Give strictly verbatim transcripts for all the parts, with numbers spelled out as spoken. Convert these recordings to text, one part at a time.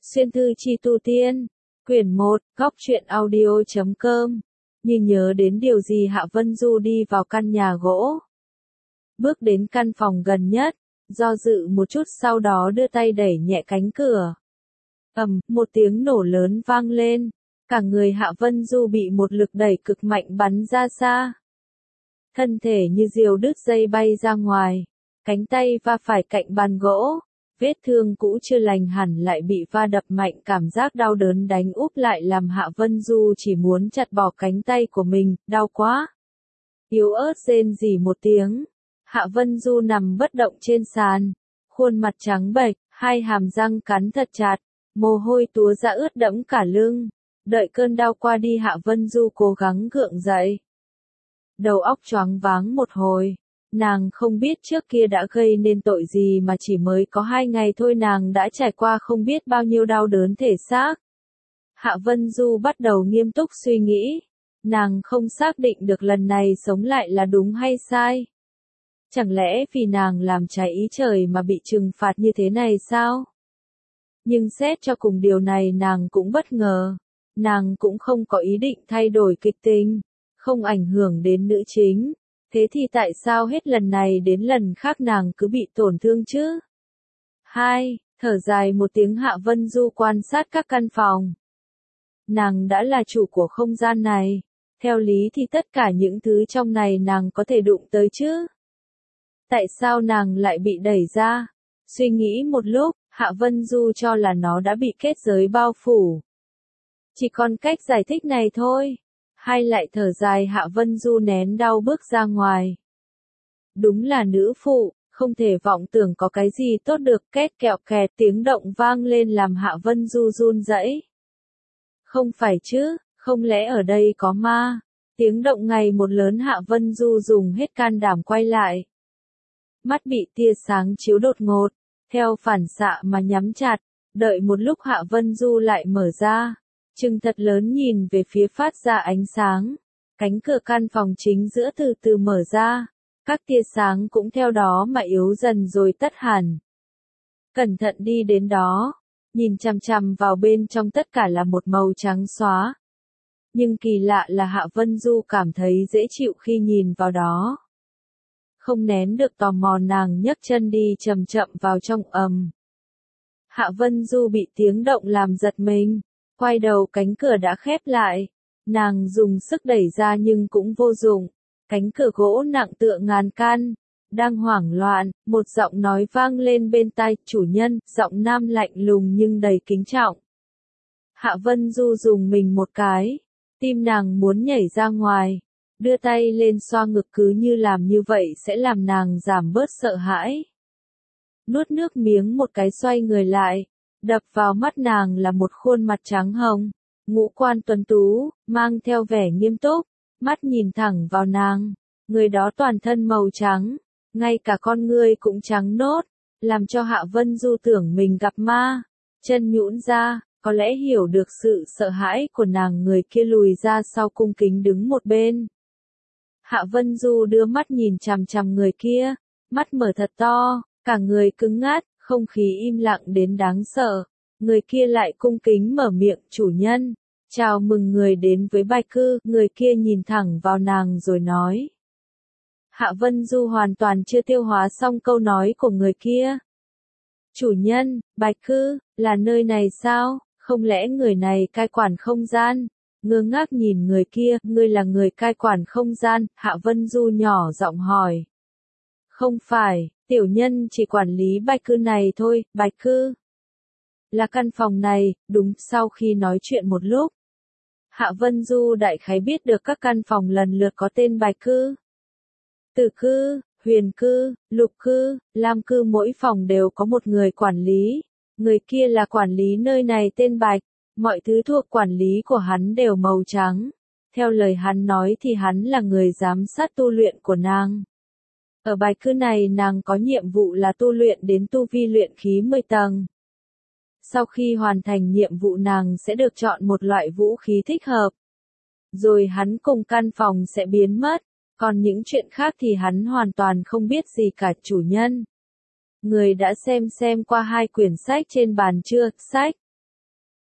Xuyên thư chi tu tiên, quyển một, góc truyện audio chấm com. Như nhớ đến điều gì Hạ Vân Du đi vào căn nhà gỗ. Bước đến căn phòng gần nhất, do dự một chút sau đó đưa tay đẩy nhẹ cánh cửa. Ầm, một tiếng nổ lớn vang lên, cả người Hạ Vân Du bị một lực đẩy cực mạnh bắn ra xa. Thân thể như diều đứt dây bay ra ngoài, cánh tay va phải cạnh bàn gỗ. Vết thương cũ chưa lành hẳn lại bị va đập mạnh, cảm giác đau đớn đánh úp lại làm Hạ Vân Du chỉ muốn chặt bỏ cánh tay của mình, đau quá. Yếu ớt rên rỉ một tiếng, Hạ Vân Du nằm bất động trên sàn, khuôn mặt trắng bệch, hai hàm răng cắn thật chặt, mồ hôi túa ra ướt đẫm cả lưng. Đợi cơn đau qua đi Hạ Vân Du cố gắng gượng dậy. Đầu óc choáng váng một hồi. Nàng không biết trước kia đã gây nên tội gì mà chỉ mới có hai ngày thôi nàng đã trải qua không biết bao nhiêu đau đớn thể xác. Hạ Vân Du bắt đầu nghiêm túc suy nghĩ. Nàng không xác định được lần này sống lại là đúng hay sai. Chẳng lẽ vì nàng làm trái ý trời mà bị trừng phạt như thế này sao? Nhưng xét cho cùng điều này nàng cũng bất ngờ. Nàng cũng không có ý định thay đổi kịch tính, không ảnh hưởng đến nữ chính. Thế thì tại sao hết lần này đến lần khác nàng cứ bị tổn thương chứ? Hai, thở dài một tiếng Hạ Vân Du quan sát các căn phòng. Nàng đã là chủ của không gian này. Theo lý thì tất cả những thứ trong này nàng có thể đụng tới chứ? Tại sao nàng lại bị đẩy ra? Suy nghĩ một lúc, Hạ Vân Du cho là nó đã bị kết giới bao phủ. Chỉ còn cách giải thích này thôi. Hay lại thở dài Hạ Vân Du nén đau bước ra ngoài. Đúng là nữ phụ, không thể vọng tưởng có cái gì tốt được, két kẹo kẹt tiếng động vang lên làm Hạ Vân Du run rẩy. Không phải chứ, không lẽ ở đây có ma? Tiếng động ngày một lớn Hạ Vân Du dùng hết can đảm quay lại. Mắt bị tia sáng chiếu đột ngột, theo phản xạ mà nhắm chặt, đợi một lúc Hạ Vân Du lại mở ra. Trừng thật lớn nhìn về phía phát ra ánh sáng, cánh cửa căn phòng chính giữa từ từ mở ra, các tia sáng cũng theo đó mà yếu dần rồi tắt hẳn. Cẩn thận đi đến đó, nhìn chằm chằm vào bên trong tất cả là một màu trắng xóa. Nhưng kỳ lạ là Hạ Vân Du cảm thấy dễ chịu khi nhìn vào đó. Không nén được tò mò nàng nhấc chân đi chậm chậm vào trong ầm. Hạ Vân Du bị tiếng động làm giật mình. Quay đầu cánh cửa đã khép lại, nàng dùng sức đẩy ra nhưng cũng vô dụng, cánh cửa gỗ nặng tựa ngàn cân, đang hoảng loạn, một giọng nói vang lên bên tai, chủ nhân, giọng nam lạnh lùng nhưng đầy kính trọng. Hạ Vân Du dùng mình một cái, tim nàng muốn nhảy ra ngoài, đưa tay lên xoa ngực cứ như làm như vậy sẽ làm nàng giảm bớt sợ hãi. Nuốt nước miếng một cái xoay người lại. Đập vào mắt nàng là một khuôn mặt trắng hồng, ngũ quan tuấn tú, mang theo vẻ nghiêm túc, mắt nhìn thẳng vào nàng, người đó toàn thân màu trắng, ngay cả con ngươi cũng trắng nốt, làm cho Hạ Vân Du tưởng mình gặp ma, chân nhũn ra, có lẽ hiểu được sự sợ hãi của nàng, người kia lùi ra sau cung kính đứng một bên. Hạ Vân Du đưa mắt nhìn chằm chằm người kia, mắt mở thật to, cả người cứng ngắc. Không khí im lặng đến đáng sợ, người kia lại cung kính mở miệng, chủ nhân, chào mừng người đến với Bạch Cư, người kia nhìn thẳng vào nàng rồi nói. Hạ Vân Du hoàn toàn chưa tiêu hóa xong câu nói của người kia. Chủ nhân, Bạch Cư, là nơi này sao, không lẽ người này cai quản không gian? Ngơ ngác nhìn người kia, ngươi là người cai quản không gian, Hạ Vân Du nhỏ giọng hỏi. Không phải. Tiểu nhân chỉ quản lý Bạch Cư này thôi, Bạch Cư. Là căn phòng này, đúng. Sau khi nói chuyện một lúc, Hạ Vân Du đại khái biết được các căn phòng lần lượt có tên Bạch Cư. Tử Cư, Huyền Cư, Lục Cư, Lam Cư, mỗi phòng đều có một người quản lý. Người kia là quản lý nơi này tên Bạch, mọi thứ thuộc quản lý của hắn đều màu trắng. Theo lời hắn nói thì hắn là người giám sát tu luyện của nàng. Ở Bạch Cư này nàng có nhiệm vụ là tu luyện đến tu vi luyện khí mười tầng. Sau khi hoàn thành nhiệm vụ nàng sẽ được chọn một loại vũ khí thích hợp. Rồi hắn cùng căn phòng sẽ biến mất, còn những chuyện khác thì hắn hoàn toàn không biết gì cả, chủ nhân. Người đã xem xem qua hai quyển sách trên bàn chưa? Sách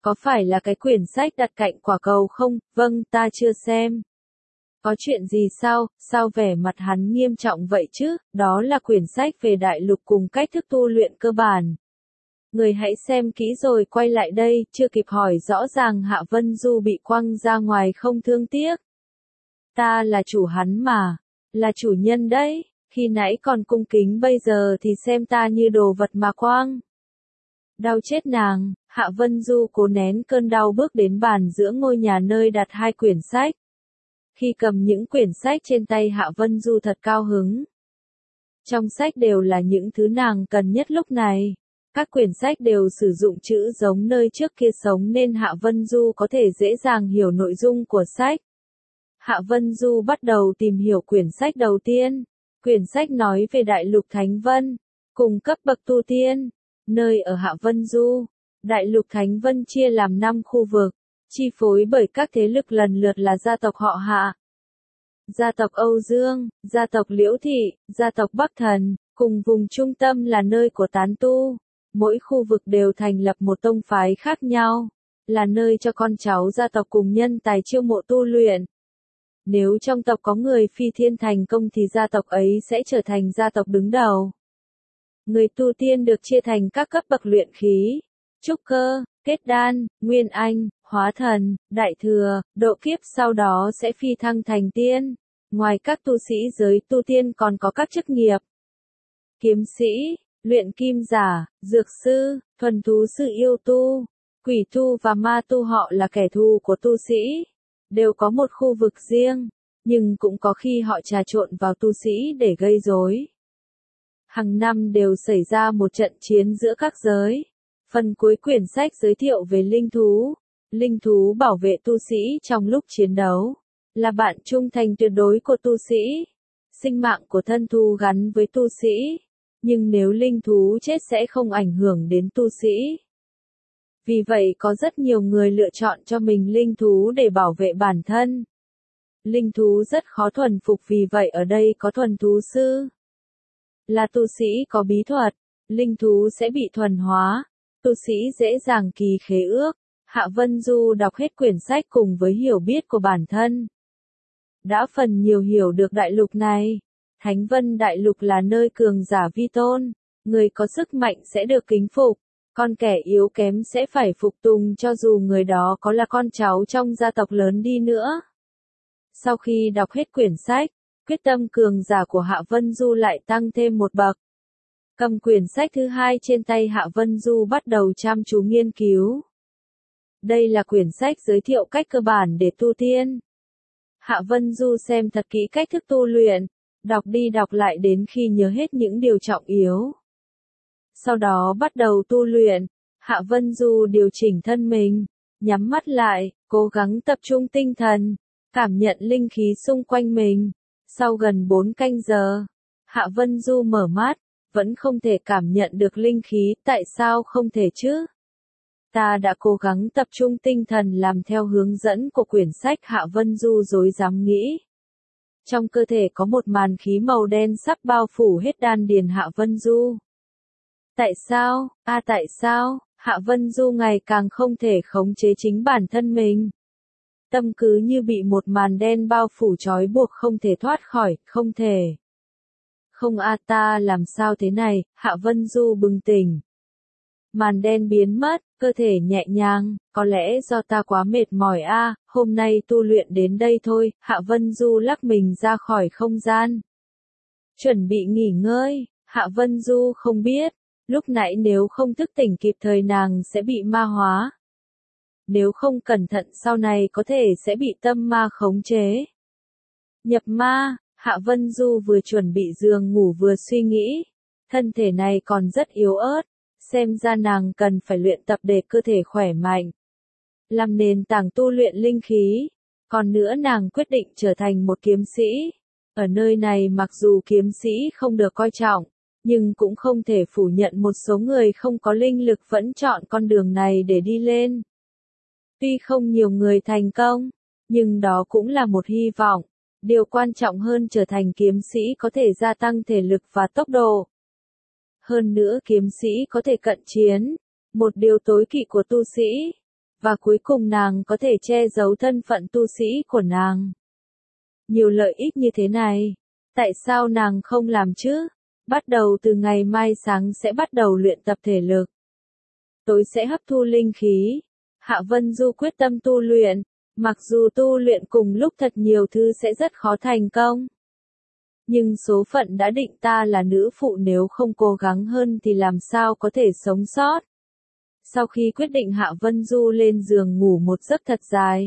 Có phải là cái quyển sách đặt cạnh quả cầu không? Vâng, ta chưa xem. Có chuyện gì sao, sao vẻ mặt hắn nghiêm trọng vậy chứ? Đó là quyển sách về đại lục cùng cách thức tu luyện cơ bản. Người hãy xem kỹ rồi quay lại đây, chưa kịp hỏi rõ ràng Hạ Vân Du bị quăng ra ngoài không thương tiếc. Ta là chủ hắn mà, là chủ nhân đấy, khi nãy còn cung kính bây giờ thì xem ta như đồ vật mà quăng. Đau chết nàng, Hạ Vân Du cố nén cơn đau bước đến bàn giữa ngôi nhà nơi đặt hai quyển sách. Khi cầm những quyển sách trên tay Hạ Vân Du thật cao hứng. Trong sách đều là những thứ nàng cần nhất lúc này. Các quyển sách đều sử dụng chữ giống nơi trước kia sống nên Hạ Vân Du có thể dễ dàng hiểu nội dung của sách. Hạ Vân Du bắt đầu tìm hiểu quyển sách đầu tiên. Quyển sách nói về Đại lục Thánh Vân, cùng cấp bậc tu tiên, nơi ở Hạ Vân Du. Đại lục Thánh Vân chia làm năm khu vực, chi phối bởi các thế lực lần lượt là gia tộc họ Hạ, gia tộc Âu Dương, gia tộc Liễu Thị, gia tộc Bắc Thần, cùng vùng trung tâm là nơi của tán tu. Mỗi khu vực đều thành lập một tông phái khác nhau, là nơi cho con cháu gia tộc cùng nhân tài chiêu mộ tu luyện. Nếu trong tộc có người phi thiên thành công thì gia tộc ấy sẽ trở thành gia tộc đứng đầu. Người tu tiên được chia thành các cấp bậc luyện khí, trúc cơ, kết đan, nguyên anh, hóa thần, đại thừa, độ kiếp sau đó sẽ phi thăng thành tiên. Ngoài các tu sĩ giới tu tiên còn có các chức nghiệp. Kiếm sĩ, luyện kim giả, dược sư, thuần thú sư yêu tu, quỷ tu và ma tu họ là kẻ thù của tu sĩ. Đều có một khu vực riêng, nhưng cũng có khi họ trà trộn vào tu sĩ để gây rối. Hàng năm đều xảy ra một trận chiến giữa các giới. Phần cuối quyển sách giới thiệu về linh thú. Linh thú bảo vệ tu sĩ trong lúc chiến đấu, là bạn trung thành tuyệt đối của tu sĩ. Sinh mạng của thân thú gắn với tu sĩ, nhưng nếu linh thú chết sẽ không ảnh hưởng đến tu sĩ. Vì vậy có rất nhiều người lựa chọn cho mình linh thú để bảo vệ bản thân. Linh thú rất khó thuần phục vì vậy ở đây có thuần thú sư. Là tu sĩ có bí thuật, linh thú sẽ bị thuần hóa, tu sĩ dễ dàng ký khế ước. Hạ Vân Du đọc hết quyển sách cùng với hiểu biết của bản thân. Đã phần nhiều hiểu được đại lục này. Thánh Vân Đại Lục là nơi cường giả vi tôn, người có sức mạnh sẽ được kính phục, còn kẻ yếu kém sẽ phải phục tùng cho dù người đó có là con cháu trong gia tộc lớn đi nữa. Sau khi đọc hết quyển sách, quyết tâm cường giả của Hạ Vân Du lại tăng thêm một bậc. Cầm quyển sách thứ hai trên tay Hạ Vân Du bắt đầu chăm chú nghiên cứu. Đây là quyển sách giới thiệu cách cơ bản để tu tiên. Hạ Vân Du xem thật kỹ cách thức tu luyện, đọc đi đọc lại đến khi nhớ hết những điều trọng yếu. Sau đó bắt đầu tu luyện, Hạ Vân Du điều chỉnh thân mình, nhắm mắt lại, cố gắng tập trung tinh thần, cảm nhận linh khí xung quanh mình. Sau gần bốn canh giờ, Hạ Vân Du mở mắt, vẫn không thể cảm nhận được linh khí, tại sao không thể chứ? Ta đã cố gắng tập trung tinh thần làm theo hướng dẫn của quyển sách Hạ Vân Du rối rắm nghĩ. Trong cơ thể có một màn khí màu đen sắp bao phủ hết đan điền Hạ Vân Du. Tại sao, a à, tại sao, Hạ Vân Du ngày càng không thể khống chế chính bản thân mình. Tâm cứ như bị một màn đen bao phủ trói buộc không thể thoát khỏi, không thể. Không a à, ta làm sao thế này, Hạ Vân Du bừng tỉnh. Màn đen biến mất, cơ thể nhẹ nhàng, có lẽ do ta quá mệt mỏi a, à, hôm nay tu luyện đến đây thôi, Hạ Vân Du lắc mình ra khỏi không gian. Chuẩn bị nghỉ ngơi, Hạ Vân Du không biết, lúc nãy nếu không thức tỉnh kịp thời nàng sẽ bị ma hóa. Nếu không cẩn thận sau này có thể sẽ bị tâm ma khống chế. Nhập ma, Hạ Vân Du vừa chuẩn bị giường ngủ vừa suy nghĩ, thân thể này còn rất yếu ớt. Xem ra nàng cần phải luyện tập để cơ thể khỏe mạnh, làm nền tảng tu luyện linh khí. Còn nữa nàng quyết định trở thành một kiếm sĩ. Ở nơi này mặc dù kiếm sĩ không được coi trọng, nhưng cũng không thể phủ nhận một số người không có linh lực vẫn chọn con đường này để đi lên. Tuy không nhiều người thành công, nhưng đó cũng là một hy vọng. Điều quan trọng hơn trở thành kiếm sĩ có thể gia tăng thể lực và tốc độ. Hơn nữa kiếm sĩ có thể cận chiến, một điều tối kỵ của tu sĩ. Và cuối cùng nàng có thể che giấu thân phận tu sĩ của nàng. Nhiều lợi ích như thế này, tại sao nàng không làm chứ? Bắt đầu từ ngày mai sáng sẽ bắt đầu luyện tập thể lực. Tối sẽ hấp thu linh khí. Hạ Vân Du quyết tâm tu luyện, mặc dù tu luyện cùng lúc thật nhiều thứ sẽ rất khó thành công. Nhưng số phận đã định ta là nữ phụ, nếu không cố gắng hơn thì làm sao có thể sống sót. Sau khi quyết định, Hạ Vân Du lên giường ngủ một giấc thật dài.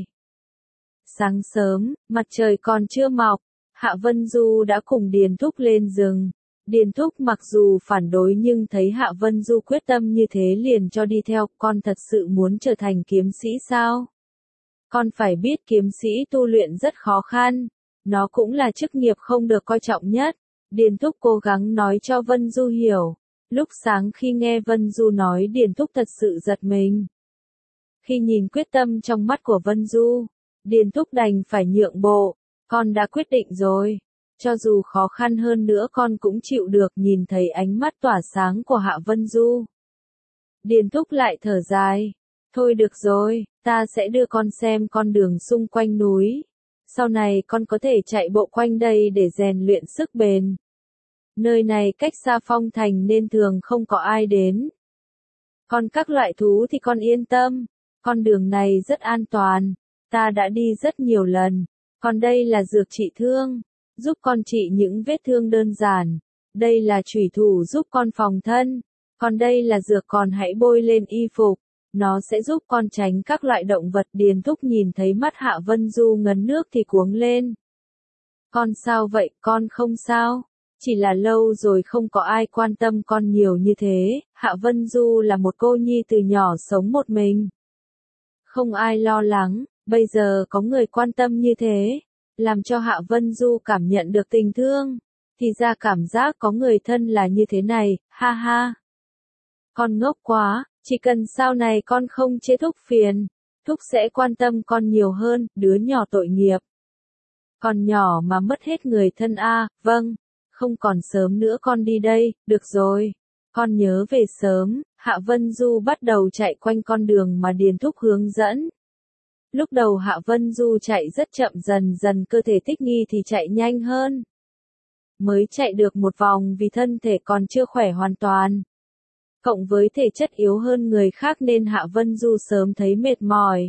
Sáng sớm, mặt trời còn chưa mọc, Hạ Vân Du đã cùng Điền Thúc lên rừng. Điền Thúc mặc dù phản đối nhưng thấy Hạ Vân Du quyết tâm như thế liền cho đi theo. Con thật sự muốn trở thành kiếm sĩ sao? Con phải biết kiếm sĩ tu luyện rất khó khăn. Nó cũng là chức nghiệp không được coi trọng nhất. Điền Thúc cố gắng nói cho Vân Du hiểu. Lúc sáng khi nghe Vân Du nói, Điền Thúc thật sự giật mình. Khi nhìn quyết tâm trong mắt của Vân Du, Điền Thúc đành phải nhượng bộ. Con đã quyết định rồi. Cho dù khó khăn hơn nữa con cũng chịu được. Nhìn thấy ánh mắt tỏa sáng của Hạ Vân Du, Điền Thúc lại thở dài. Thôi được rồi, ta sẽ đưa con xem con đường xung quanh núi. Sau này con có thể chạy bộ quanh đây để rèn luyện sức bền. Nơi này cách xa Phong Thành nên thường không có ai đến. Còn các loại thú thì con yên tâm. Con đường này rất an toàn. Ta đã đi rất nhiều lần. Còn đây là dược trị thương, giúp con trị những vết thương đơn giản. Đây là chủy thủ giúp con phòng thân. Còn đây là dược, còn hãy bôi lên y phục. Nó sẽ giúp con tránh các loại động vật. Điền Thúc nhìn thấy mắt Hạ Vân Du ngấn nước thì cuống lên. Con sao vậy? Con không sao. Chỉ là lâu rồi không có ai quan tâm con nhiều như thế. Hạ Vân Du là một cô nhi từ nhỏ sống một mình. Không ai lo lắng, bây giờ có người quan tâm như thế. Làm cho Hạ Vân Du cảm nhận được tình thương. Thì ra cảm giác có người thân là như thế này, ha ha. Con ngốc quá, chỉ cần sau này con không chê Thúc phiền, Thúc sẽ quan tâm con nhiều hơn, đứa nhỏ tội nghiệp. Còn nhỏ mà mất hết người thân a, à, vâng, không còn sớm nữa con đi đây, được rồi. Con nhớ về sớm. Hạ Vân Du bắt đầu chạy quanh con đường mà Điền Thúc hướng dẫn. Lúc đầu Hạ Vân Du chạy rất chậm, dần dần cơ thể thích nghi thì chạy nhanh hơn. Mới chạy được một vòng vì thân thể còn chưa khỏe hoàn toàn. Cộng với thể chất yếu hơn người khác nên Hạ Vân Du sớm thấy mệt mỏi.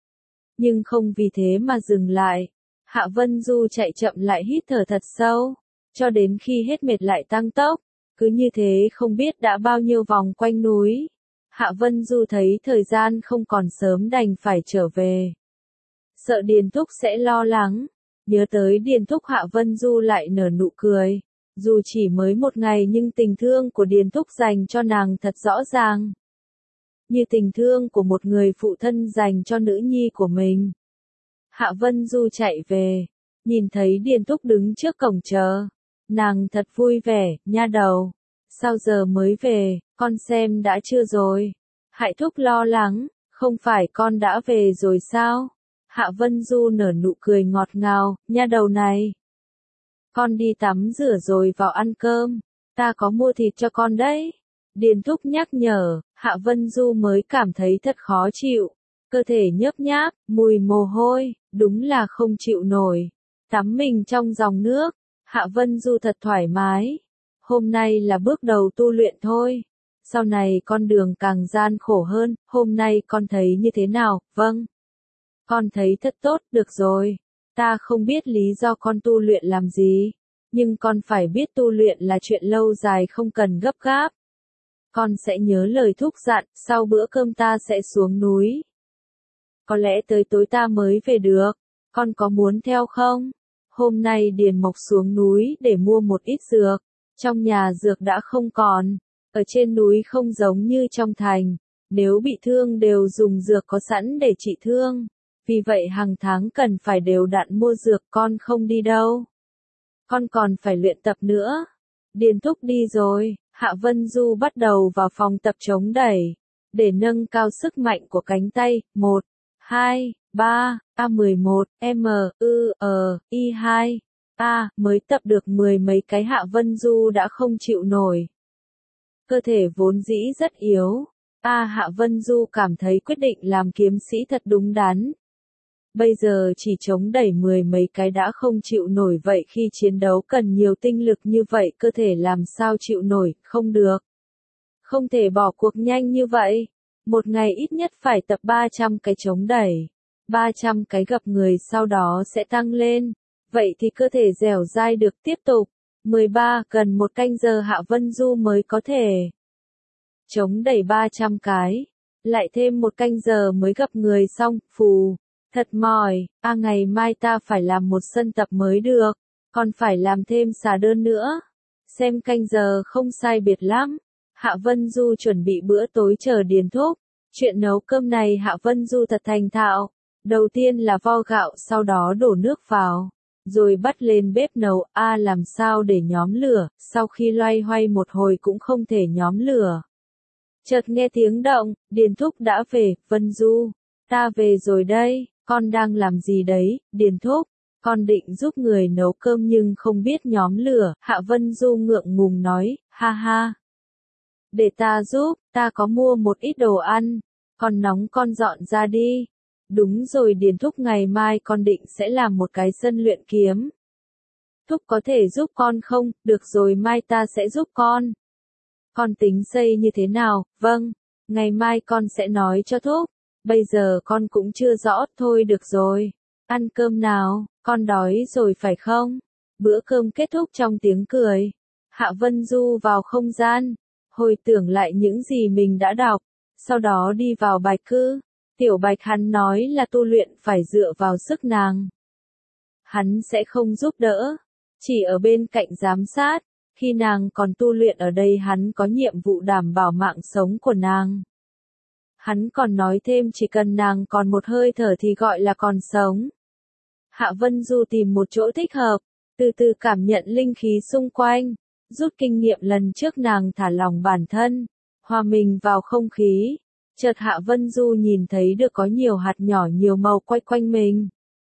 Nhưng không vì thế mà dừng lại. Hạ Vân Du chạy chậm lại, hít thở thật sâu. Cho đến khi hết mệt lại tăng tốc. Cứ như thế không biết đã bao nhiêu vòng quanh núi. Hạ Vân Du thấy thời gian không còn sớm đành phải trở về. Sợ Điền Thúc sẽ lo lắng. Nhớ tới Điền Thúc, Hạ Vân Du lại nở nụ cười. Dù chỉ mới một ngày nhưng tình thương của Điền Thúc dành cho nàng thật rõ ràng. Như tình thương của một người phụ thân dành cho nữ nhi của mình. Hạ Vân Du chạy về. Nhìn thấy Điền Thúc đứng trước cổng chờ. Nàng thật vui vẻ, nha đầu. Sao giờ mới về, con xem đã chưa rồi. Hạ Thúc lo lắng, không phải con đã về rồi sao? Hạ Vân Du nở nụ cười ngọt ngào, nha đầu này. Con đi tắm rửa rồi vào ăn cơm. Ta có mua thịt cho con đấy. Điền Thúc nhắc nhở, Hạ Vân Du mới cảm thấy thật khó chịu. Cơ thể nhớp nháp, mùi mồ hôi, đúng là không chịu nổi. Tắm mình trong dòng nước. Hạ Vân Du thật thoải mái. Hôm nay là bước đầu tu luyện thôi. Sau này con đường càng gian khổ hơn. Hôm nay con thấy như thế nào? Vâng. Con thấy thật tốt, được rồi. Ta không biết lý do con tu luyện làm gì. Nhưng con phải biết tu luyện là chuyện lâu dài, không cần gấp gáp. Con sẽ nhớ lời Thúc dặn, sau bữa cơm ta sẽ xuống núi. Có lẽ tới tối ta mới về được. Con có muốn theo không? Hôm nay Điền Mộc xuống núi để mua một ít dược. Trong nhà dược đã không còn. Ở trên núi không giống như trong thành. Nếu bị thương đều dùng dược có sẵn để trị thương. Vì vậy hàng tháng cần phải đều đặn mua dược. Con không đi đâu. Con còn phải luyện tập nữa. Điền Thúc đi rồi. Hạ Vân Du bắt đầu vào phòng tập chống đẩy. Để nâng cao sức mạnh của cánh tay. một, hai, ba, A mười một, M, ư, ờ, I hai, A, mới tập được mười mấy cái Hạ Vân Du đã không chịu nổi. Cơ thể vốn dĩ rất yếu, A Hạ Vân Du cảm thấy quyết định làm kiếm sĩ thật đúng đắn. Bây giờ chỉ chống đẩy mười mấy cái đã không chịu nổi vậy khi chiến đấu cần nhiều tinh lực như vậy cơ thể làm sao chịu nổi, không được. Không thể bỏ cuộc nhanh như vậy. Một ngày ít nhất phải tập ba trăm cái chống đẩy. ba trăm cái gập người sau đó sẽ tăng lên. Vậy thì cơ thể dẻo dai được tiếp tục. mười ba, gần một canh giờ Hạ Vân Du mới có thể chống đẩy ba trăm cái. Lại thêm một canh giờ mới gập người xong, phù. Thật mỏi, à ngày mai ta phải làm một sân tập mới được. Còn phải làm thêm xà đơn nữa. Xem canh giờ không sai biệt lắm. Hạ Vân Du chuẩn bị bữa tối chờ Điền Thúc. Chuyện nấu cơm này Hạ Vân Du thật thành thạo. Đầu tiên là vo gạo sau đó đổ nước vào. Rồi bắt lên bếp nấu, a à, làm sao để nhóm lửa, sau khi loay hoay một hồi cũng không thể nhóm lửa. Chợt nghe tiếng động, Điền Thúc đã về, Vân Du. Ta về rồi đây, con đang làm gì đấy, Điền Thúc? Con định giúp người nấu cơm nhưng không biết nhóm lửa, Hạ Vân Du ngượng ngùng nói, ha ha. Để ta giúp, ta có mua một ít đồ ăn, con nóng con dọn ra đi. Đúng rồi Điền Thúc, ngày mai con định sẽ làm một cái sân luyện kiếm. Thúc có thể giúp con không? Được rồi mai ta sẽ giúp con. Con tính xây như thế nào? Vâng, ngày mai con sẽ nói cho Thúc. Bây giờ con cũng chưa rõ, thôi được rồi. Ăn cơm nào, con đói rồi phải không? Bữa cơm kết thúc trong tiếng cười. Hạ Vân Du vào không gian, hồi tưởng lại những gì mình đã đọc, sau đó đi vào bài cư. Tiểu Bạch hắn nói là tu luyện phải dựa vào sức nàng. Hắn sẽ không giúp đỡ, chỉ ở bên cạnh giám sát. Khi nàng còn tu luyện ở đây hắn có nhiệm vụ đảm bảo mạng sống của nàng. Hắn còn nói thêm chỉ cần nàng còn một hơi thở thì gọi là còn sống. Hạ Vân Du tìm một chỗ thích hợp, từ từ cảm nhận linh khí xung quanh, rút kinh nghiệm lần trước nàng thả lỏng bản thân, hòa mình vào không khí. Chợt Hạ Vân Du nhìn thấy được có nhiều hạt nhỏ nhiều màu quay quanh mình.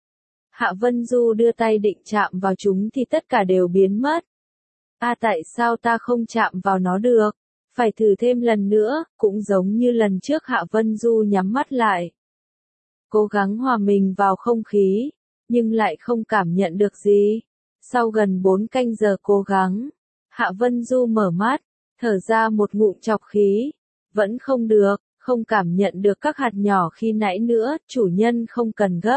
Hạ Vân Du đưa tay định chạm vào chúng thì tất cả đều biến mất. À tại sao ta không chạm vào nó được? Phải thử thêm lần nữa, cũng giống như lần trước Hạ Vân Du nhắm mắt lại. Cố gắng hòa mình vào không khí, nhưng lại không cảm nhận được gì. Sau gần bốn canh giờ cố gắng, Hạ Vân Du mở mắt, thở ra một ngụm trọc khí. Vẫn không được, không cảm nhận được các hạt nhỏ khi nãy nữa, chủ nhân không cần gấp.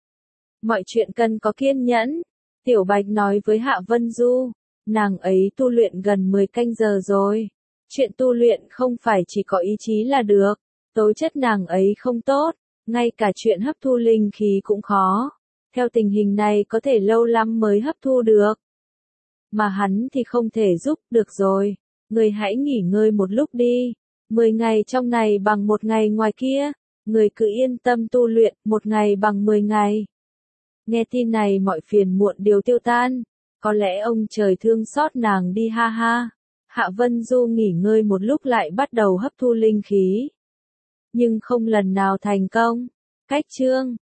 Mọi chuyện cần có kiên nhẫn. Tiểu Bạch nói với Hạ Vân Du, nàng ấy tu luyện gần mười canh giờ rồi. Chuyện tu luyện không phải chỉ có ý chí là được, tố chất nàng ấy không tốt, ngay cả chuyện hấp thu linh khí cũng khó. Theo tình hình này có thể lâu lắm mới hấp thu được. Mà hắn thì không thể giúp, được rồi, người hãy nghỉ ngơi một lúc đi. Mười ngày trong này bằng một ngày ngoài kia, người cứ yên tâm tu luyện, một ngày bằng mười ngày. Nghe tin này mọi phiền muộn đều tiêu tan, có lẽ ông trời thương xót nàng đi ha ha. Hạ Vân Du nghỉ ngơi một lúc lại bắt đầu hấp thu linh khí. Nhưng không lần nào thành công. Cách chương